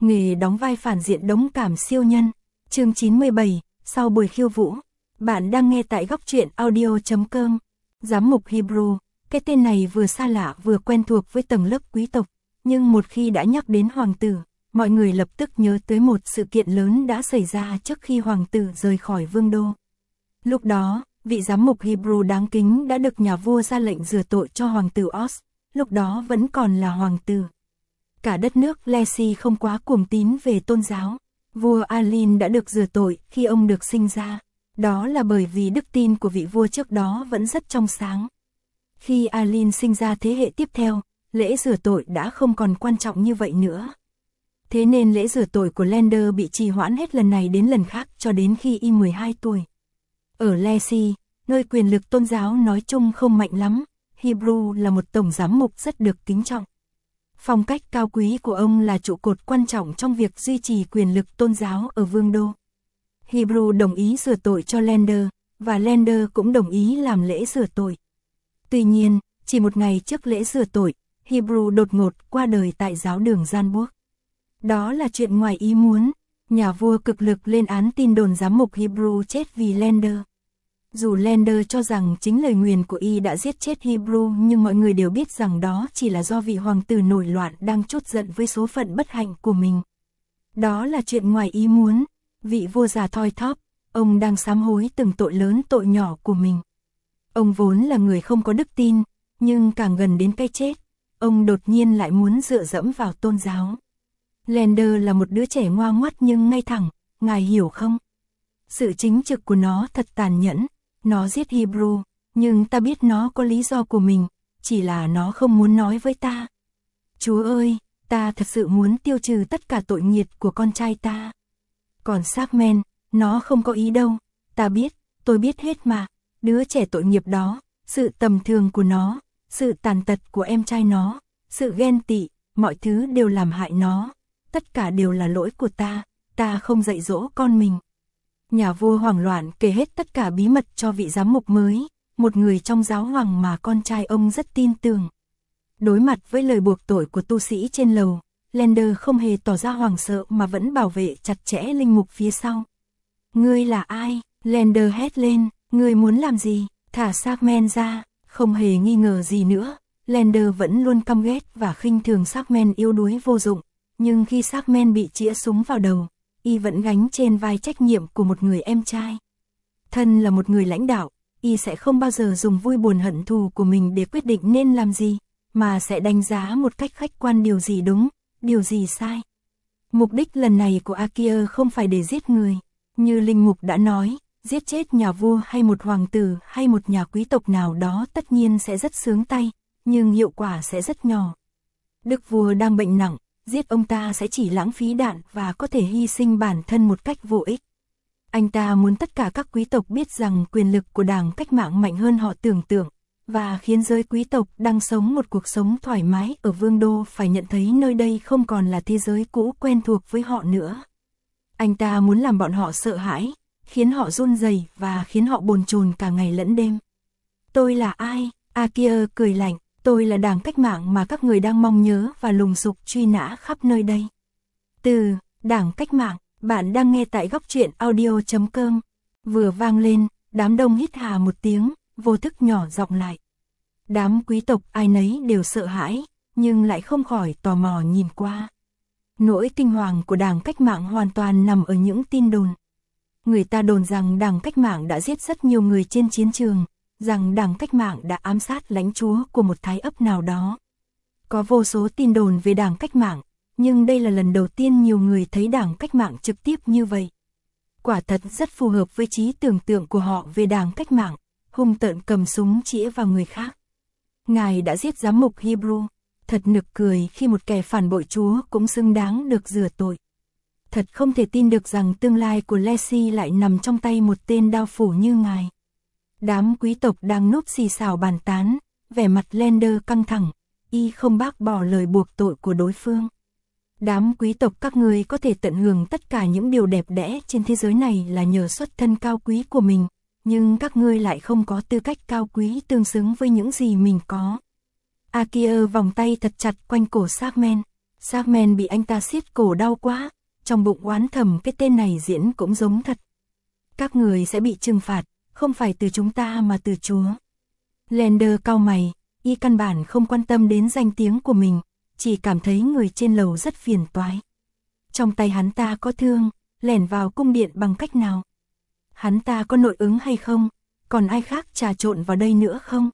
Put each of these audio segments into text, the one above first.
Nghề đóng vai phản diện đống cảm siêu nhân. Chương 97, sau buổi khiêu vũ. Bạn đang nghe tại góc truyện audio.com. Giám mục Hebrew, cái tên này vừa xa lạ vừa quen thuộc với tầng lớp quý tộc, nhưng một khi đã nhắc đến hoàng tử, mọi người lập tức nhớ tới một sự kiện lớn đã xảy ra trước khi hoàng tử rời khỏi vương đô. Lúc đó, vị giám mục Hebrew đáng kính đã được nhà vua ra lệnh rửa tội cho hoàng tử Os, lúc đó vẫn còn là hoàng tử. Cả đất nước Lesi không quá cuồng tín về tôn giáo. Vua Alin đã được rửa tội khi ông được sinh ra. Đó là bởi vì đức tin của vị vua trước đó vẫn rất trong sáng. Khi Alin sinh ra thế hệ tiếp theo, lễ rửa tội đã không còn quan trọng như vậy nữa. Thế nên lễ rửa tội của Lander bị trì hoãn hết lần này đến lần khác cho đến khi y 12 tuổi. Ở Lesi, nơi quyền lực tôn giáo nói chung không mạnh lắm, Hebrew là một tổng giám mục rất được kính trọng. Phong cách cao quý của ông là trụ cột quan trọng trong việc duy trì quyền lực tôn giáo ở vương đô. Hebrew đồng ý rửa tội cho Lander, và Lander cũng đồng ý làm lễ rửa tội. Tuy nhiên, chỉ một ngày trước lễ rửa tội, Hebrew đột ngột qua đời tại giáo đường Gianburg. Đó là chuyện ngoài ý muốn, nhà vua cực lực lên án tin đồn giám mục Hebrew chết vì Lander. Dù Lander cho rằng chính lời nguyền của y đã giết chết Hebrew, nhưng mọi người đều biết rằng đó chỉ là do vị hoàng tử nổi loạn đang trút giận với số phận bất hạnh của mình. Đó là chuyện ngoài ý muốn, vị vua già thoi thóp, ông đang sám hối từng tội lớn tội nhỏ của mình. Ông vốn là người không có đức tin, nhưng càng gần đến cái chết, ông đột nhiên lại muốn dựa dẫm vào tôn giáo. Lander là một đứa trẻ ngoa ngoắt nhưng ngay thẳng, ngài hiểu không? Sự chính trực của nó thật tàn nhẫn. Nó giết Hebrew, nhưng ta biết nó có lý do của mình, chỉ là nó không muốn nói với ta. Chúa ơi, ta thật sự muốn tiêu trừ tất cả tội nghiệt của con trai ta. Còn Sarmen, nó không có ý đâu, ta biết, tôi biết hết mà, đứa trẻ tội nghiệp đó, sự tầm thường của nó, sự tàn tật của em trai nó, sự ghen tị, mọi thứ đều làm hại nó, tất cả đều là lỗi của ta không dạy dỗ con mình. Nhà vua hoảng loạn kể hết tất cả bí mật cho vị giám mục mới, một người trong giáo hoàng mà con trai ông rất tin tưởng. Đối mặt với lời buộc tội của tu sĩ trên lầu, Lander không hề tỏ ra hoảng sợ mà vẫn bảo vệ chặt chẽ linh mục phía sau. Ngươi là ai? Lander hét lên, ngươi muốn làm gì? Thả Sarmen ra, không hề nghi ngờ gì nữa. Lander vẫn luôn căm ghét và khinh thường Sarmen yếu đuối vô dụng, nhưng khi Sarmen bị chĩa súng vào đầu, y vẫn gánh trên vai trách nhiệm của một người em trai. Thân là một người lãnh đạo, y sẽ không bao giờ dùng vui buồn hận thù của mình để quyết định nên làm gì, mà sẽ đánh giá một cách khách quan điều gì đúng, điều gì sai. Mục đích lần này của Akia không phải để giết người, như linh mục đã nói, giết chết nhà vua hay một hoàng tử hay một nhà quý tộc nào đó tất nhiên sẽ rất sướng tay, nhưng hiệu quả sẽ rất nhỏ. Đức vua đang bệnh nặng, giết ông ta sẽ chỉ lãng phí đạn và có thể hy sinh bản thân một cách vô ích. Anh ta muốn tất cả các quý tộc biết rằng quyền lực của đảng cách mạng mạnh hơn họ tưởng tượng, và khiến giới quý tộc đang sống một cuộc sống thoải mái ở vương đô phải nhận thấy nơi đây không còn là thế giới cũ quen thuộc với họ nữa. Anh ta muốn làm bọn họ sợ hãi, khiến họ run rẩy và khiến họ bồn chồn cả ngày lẫn đêm. Tôi là ai? Akia cười lạnh. Tôi là đảng cách mạng mà các người đang mong nhớ và lùng sục truy nã khắp nơi đây. Từ đảng cách mạng, bạn đang nghe tại góc truyện audio.com. Vừa vang lên, đám đông hít hà một tiếng, vô thức nhỏ giọng lại. Đám quý tộc ai nấy đều sợ hãi, nhưng lại không khỏi tò mò nhìn qua. Nỗi kinh hoàng của đảng cách mạng hoàn toàn nằm ở những tin đồn. Người ta đồn rằng đảng cách mạng đã giết rất nhiều người trên chiến trường, rằng đảng cách mạng đã ám sát lãnh chúa của một thái ấp nào đó. Có vô số tin đồn về đảng cách mạng, nhưng đây là lần đầu tiên nhiều người thấy đảng cách mạng trực tiếp như vậy. Quả thật rất phù hợp với trí tưởng tượng của họ về đảng cách mạng, hung tợn cầm súng chĩa vào người khác. Ngài đã giết giám mục Hebrew, thật nực cười khi một kẻ phản bội Chúa cũng xứng đáng được rửa tội. Thật không thể tin được rằng tương lai của Lesi lại nằm trong tay một tên đao phủ như ngài. Đám quý tộc đang núp xì xào bàn tán, vẻ mặt Lander căng thẳng, y không bác bỏ lời buộc tội của đối phương. Đám quý tộc các ngươi có thể tận hưởng tất cả những điều đẹp đẽ trên thế giới này là nhờ xuất thân cao quý của mình, nhưng các ngươi lại không có tư cách cao quý tương xứng với những gì mình có. Akia vòng tay thật chặt quanh cổ Sarmen. Sarmen bị anh ta siết cổ đau quá, trong bụng oán thầm cái tên này diễn cũng giống thật. Các người sẽ bị trừng phạt, không phải từ chúng ta mà từ Chúa. Lander cau mày, y căn bản không quan tâm đến danh tiếng của mình, chỉ cảm thấy người trên lầu rất phiền toái. Trong tay hắn ta có thương, lẻn vào cung điện bằng cách nào? Hắn ta có nội ứng hay không? Còn ai khác trà trộn vào đây nữa không?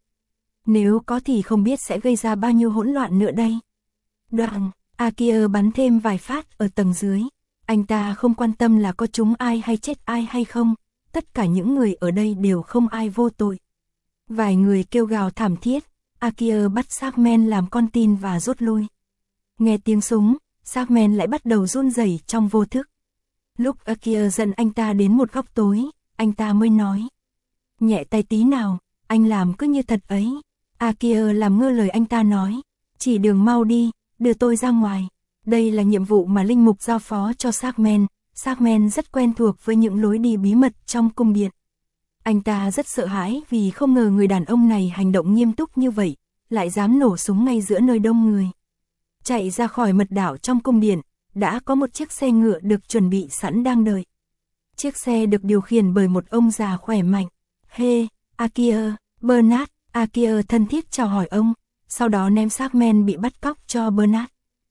Nếu có thì không biết sẽ gây ra bao nhiêu hỗn loạn nữa đây. Đoạn, Akia bắn thêm vài phát ở tầng dưới. Anh ta không quan tâm là có trúng ai hay chết ai hay không. Tất cả những người ở đây đều không ai vô tội. Vài người kêu gào thảm thiết. Akia bắt Sarmen làm con tin và rút lui. Nghe tiếng súng, Sarmen lại bắt đầu run rẩy trong vô thức. Lúc Akia dẫn anh ta đến một góc tối, anh ta mới nói. Nhẹ tay tí nào, anh làm cứ như thật ấy. Akia làm ngơ lời anh ta nói. Chỉ đường mau đi, đưa tôi ra ngoài. Đây là nhiệm vụ mà linh mục giao phó cho Sarmen. Sarmen rất quen thuộc với những lối đi bí mật trong cung điện. Anh ta rất sợ hãi vì không ngờ người đàn ông này hành động nghiêm túc như vậy, lại dám nổ súng ngay giữa nơi đông người. Chạy ra khỏi mật đảo trong cung điện, đã có một chiếc xe ngựa được chuẩn bị sẵn đang đợi. Chiếc xe được điều khiển bởi một ông già khỏe mạnh. Hey, Akia, Bernard. Akia thân thiết chào hỏi ông, sau đó ném Sarmen bị bắt cóc cho Bernard.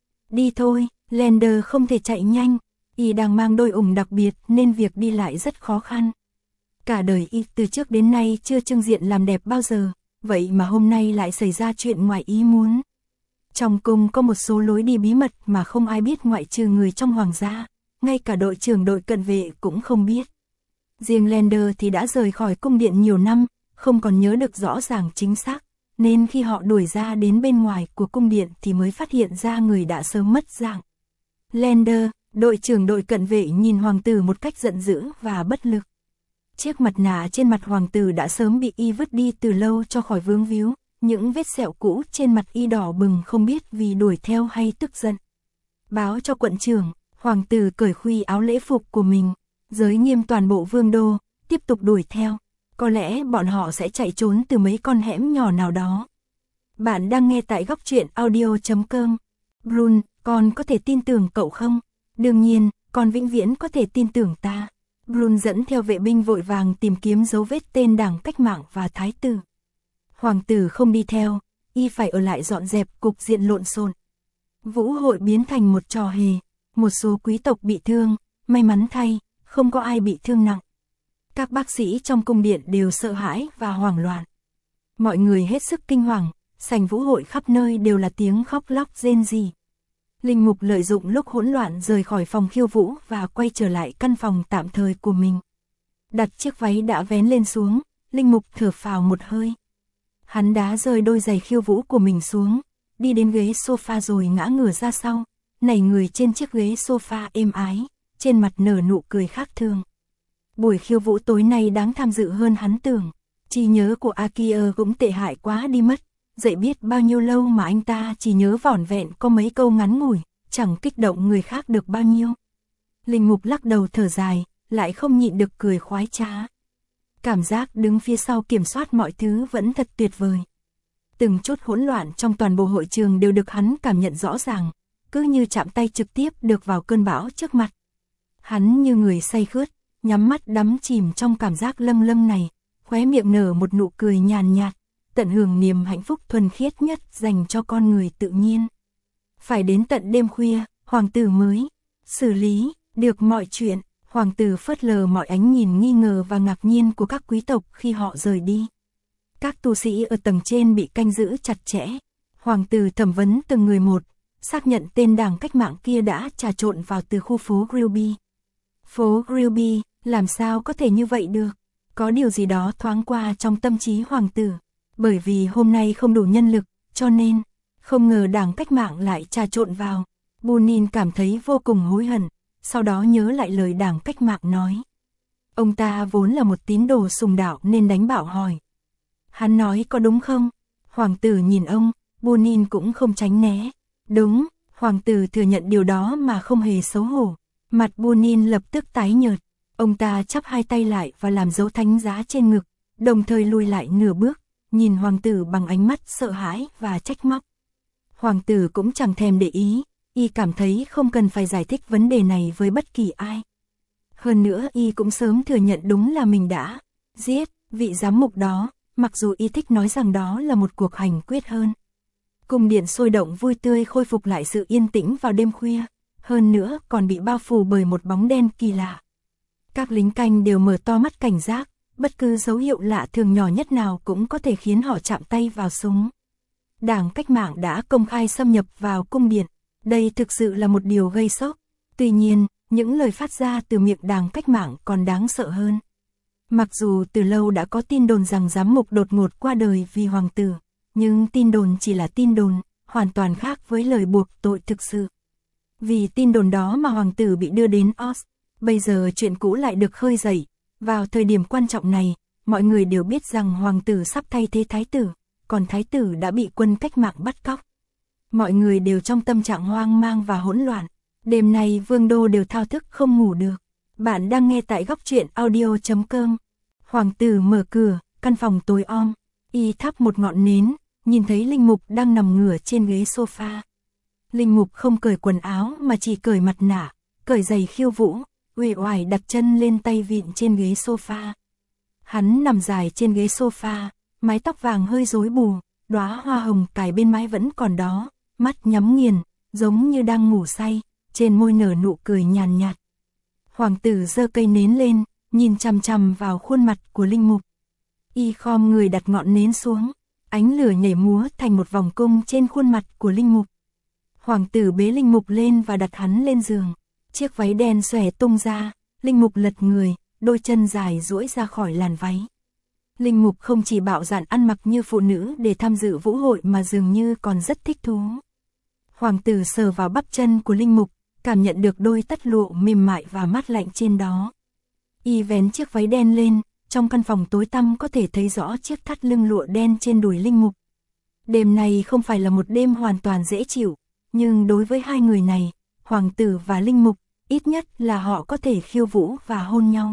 Đi thôi, Lander không thể chạy nhanh, y đang mang đôi ủng đặc biệt nên việc đi lại rất khó khăn. Cả đời y từ trước đến nay chưa trưng diện làm đẹp bao giờ, vậy mà hôm nay lại xảy ra chuyện ngoài ý muốn. Trong cung có một số lối đi bí mật mà không ai biết ngoại trừ người trong hoàng gia, ngay cả đội trưởng đội cận vệ cũng không biết. Riêng Lander thì đã rời khỏi cung điện nhiều năm, không còn nhớ được rõ ràng chính xác, nên khi họ đuổi ra đến bên ngoài của cung điện thì mới phát hiện ra người đã sớm mất dạng. Lander, đội trưởng đội cận vệ nhìn hoàng tử một cách giận dữ và bất lực. Chiếc mặt nạ trên mặt hoàng tử đã sớm bị y vứt đi từ lâu cho khỏi vướng víu, những vết sẹo cũ trên mặt y đỏ bừng không biết vì đuổi theo hay tức giận. Báo cho quận trưởng, hoàng tử cởi khuy áo lễ phục của mình, giới nghiêm toàn bộ vương đô, tiếp tục đuổi theo. Có lẽ bọn họ sẽ chạy trốn từ mấy con hẻm nhỏ nào đó. Bạn đang nghe tại góc truyện audio.com. Brun, con có thể tin tưởng cậu không? Đương nhiên, con vĩnh viễn có thể tin tưởng ta. Brun dẫn theo vệ binh vội vàng tìm kiếm dấu vết tên đảng cách mạng và thái tử. Hoàng tử không đi theo, y phải ở lại dọn dẹp cục diện lộn xộn. Vũ hội biến thành một trò hề, một số quý tộc bị thương, may mắn thay, không có ai bị thương nặng. Các bác sĩ trong cung điện đều sợ hãi và hoảng loạn. Mọi người hết sức kinh hoàng, sảnh vũ hội khắp nơi đều là tiếng khóc lóc rên rỉ. Linh mục lợi dụng lúc hỗn loạn rời khỏi phòng khiêu vũ và quay trở lại căn phòng tạm thời của mình. Đặt chiếc váy đã vén lên xuống, linh mục thở phào một hơi. Hắn đá rơi đôi giày khiêu vũ của mình xuống, đi đến ghế sofa rồi ngã ngửa ra sau, nảy người trên chiếc ghế sofa êm ái, trên mặt nở nụ cười khác thường. Buổi khiêu vũ tối nay đáng tham dự hơn hắn tưởng. Trí nhớ của Akia cũng tệ hại quá đi mất. Dậy biết bao nhiêu lâu mà anh ta chỉ nhớ vỏn vẹn có mấy câu ngắn ngủi, chẳng kích động người khác được bao nhiêu. Linh mục lắc đầu thở dài, lại không nhịn được cười khoái trá. Cảm giác đứng phía sau kiểm soát mọi thứ vẫn thật tuyệt vời. Từng chút hỗn loạn trong toàn bộ hội trường đều được hắn cảm nhận rõ ràng, cứ như chạm tay trực tiếp được vào cơn bão trước mặt. Hắn như người say khướt, nhắm mắt đắm chìm trong cảm giác lâng lâng này, khóe miệng nở một nụ cười nhàn nhạt, tận hưởng niềm hạnh phúc thuần khiết nhất dành cho con người tự nhiên. Phải đến tận đêm khuya, hoàng tử mới xử lý được mọi chuyện. Hoàng tử phớt lờ mọi ánh nhìn nghi ngờ và ngạc nhiên của các quý tộc khi họ rời đi. Các tu sĩ ở tầng trên bị canh giữ chặt chẽ. Hoàng tử thẩm vấn từng người một, xác nhận tên đảng cách mạng kia đã trà trộn vào từ khu phố Grilby. Phố Grilby, làm sao có thể như vậy được? Có điều gì đó thoáng qua trong tâm trí hoàng tử. Bởi vì hôm nay không đủ nhân lực, cho nên, không ngờ đảng cách mạng lại trà trộn vào. Bunin cảm thấy vô cùng hối hận, sau đó nhớ lại lời đảng cách mạng nói. Ông ta vốn là một tín đồ sùng đạo nên đánh bảo hỏi. Hắn nói có đúng không? Hoàng tử nhìn ông, Bunin cũng không tránh né. Đúng, hoàng tử thừa nhận điều đó mà không hề xấu hổ. Mặt Bunin lập tức tái nhợt. Ông ta chắp hai tay lại và làm dấu thánh giá trên ngực, đồng thời lùi lại nửa bước, nhìn hoàng tử bằng ánh mắt sợ hãi và trách móc. Hoàng tử cũng chẳng thèm để ý, Y cảm thấy không cần phải giải thích vấn đề này với bất kỳ ai. Hơn nữa Y cũng sớm thừa nhận đúng là mình đã giết vị giám mục đó, mặc dù Y thích nói rằng đó là một cuộc hành quyết hơn. Cung điện sôi động vui tươi khôi phục lại sự yên tĩnh vào đêm khuya, hơn nữa còn bị bao phủ bởi một bóng đen kỳ lạ. Các lính canh đều mở to mắt cảnh giác, bất cứ dấu hiệu lạ thường nhỏ nhất nào cũng có thể khiến họ chạm tay vào súng. Đảng Cách mạng đã công khai xâm nhập vào cung điện, đây thực sự là một điều gây sốc. Tuy nhiên, những lời phát ra từ miệng Đảng Cách mạng còn đáng sợ hơn. Mặc dù từ lâu đã có tin đồn rằng giám mục đột ngột qua đời vì hoàng tử, nhưng tin đồn chỉ là tin đồn, hoàn toàn khác với lời buộc tội thực sự. Vì tin đồn đó mà hoàng tử bị đưa đến Oz, bây giờ chuyện cũ lại được khơi dậy. Vào thời điểm quan trọng này, mọi người đều biết rằng hoàng tử sắp thay thế thái tử, còn thái tử đã bị quân cách mạng bắt cóc. Mọi người đều trong tâm trạng hoang mang và hỗn loạn. Đêm nay Vương Đô đều thao thức không ngủ được. Bạn đang nghe tại góc truyện audio.com. Hoàng tử mở cửa, căn phòng tối om. Y thắp một ngọn nến, nhìn thấy Linh Mục đang nằm ngửa trên ghế sofa. Linh Mục không cởi quần áo mà chỉ cởi mặt nạ, cởi giày khiêu vũ, uể oải đặt chân lên tay vịn trên ghế sofa. Hắn nằm dài trên ghế sofa, mái tóc vàng hơi rối bù, đóa hoa hồng cài bên mái vẫn còn đó, mắt nhắm nghiền, giống như đang ngủ say, trên môi nở nụ cười nhàn nhạt. Hoàng tử giơ cây nến lên, nhìn chằm chằm vào khuôn mặt của Linh Mục. Y khom người đặt ngọn nến xuống, ánh lửa nhảy múa thành một vòng cung trên khuôn mặt của Linh Mục. Hoàng tử bế Linh Mục lên và đặt hắn lên giường. Chiếc váy đen xòe tung ra, Linh Mục lật người, đôi chân dài duỗi ra khỏi làn váy. Linh Mục không chỉ bạo dạn ăn mặc như phụ nữ để tham dự vũ hội mà dường như còn rất thích thú. Hoàng tử sờ vào bắp chân của Linh Mục, cảm nhận được đôi tất lụa mềm mại và mát lạnh trên đó. Y vén chiếc váy đen lên, trong căn phòng tối tăm có thể thấy rõ chiếc thắt lưng lụa đen trên đùi Linh Mục. Đêm này không phải là một đêm hoàn toàn dễ chịu, nhưng đối với hai người này, Hoàng tử và Linh Mục, ít nhất là họ có thể khiêu vũ và hôn nhau.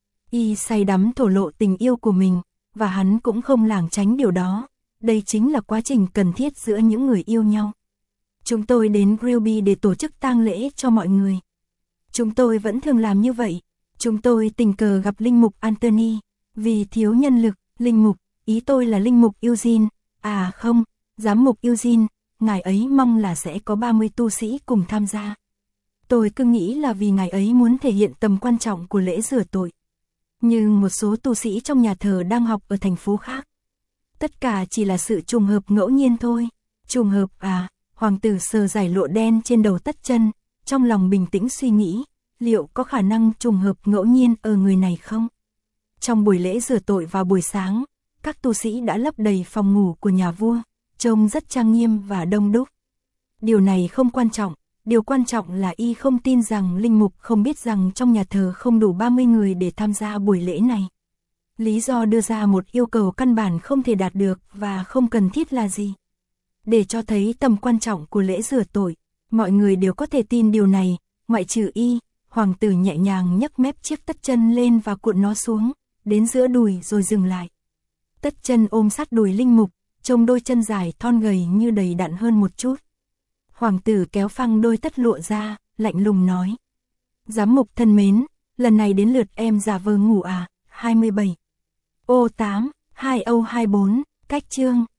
Y say đắm thổ lộ tình yêu của mình, và hắn cũng không lảng tránh điều đó. Đây chính là quá trình cần thiết giữa những người yêu nhau. Chúng tôi đến Grilby để tổ chức tang lễ cho mọi người. Chúng tôi vẫn thường làm như vậy. Chúng tôi tình cờ gặp Linh Mục Anthony. Vì thiếu nhân lực, Linh Mục, ý tôi là Linh Mục Eugene. À không, Giám mục Eugene, ngài ấy mong là sẽ có 30 tu sĩ cùng tham gia. Tôi cứ nghĩ là vì ngài ấy muốn thể hiện tầm quan trọng của lễ rửa tội. Nhưng một số tu sĩ trong nhà thờ đang học ở thành phố khác. Tất cả chỉ là sự trùng hợp ngẫu nhiên thôi. Trùng hợp à? Hoàng tử sờ dải lụa đen trên đầu tất chân, trong lòng bình tĩnh suy nghĩ, liệu có khả năng trùng hợp ngẫu nhiên ở người này không? Trong buổi lễ rửa tội vào buổi sáng, các tu sĩ đã lấp đầy phòng ngủ của nhà vua, trông rất trang nghiêm và đông đúc. Điều này không quan trọng, điều quan trọng là y không tin rằng Linh Mục không biết rằng trong nhà thờ không đủ 30 người để tham gia buổi lễ này. Lý do đưa ra một yêu cầu căn bản không thể đạt được và không cần thiết là gì? Để cho thấy tầm quan trọng của lễ rửa tội, mọi người đều có thể tin điều này, ngoại trừ y. Hoàng tử nhẹ nhàng nhấc mép chiếc tất chân lên và cuộn nó xuống, đến giữa đùi rồi dừng lại. Tất chân ôm sát đùi Linh Mục, trông đôi chân dài thon gầy như đầy đặn hơn một chút. Hoàng tử kéo phăng đôi tất lụa ra, lạnh lùng nói. Giám mục thân mến, lần này đến lượt em giả vờ ngủ à? 27. Ô 8, 2 Âu 24, cách chương.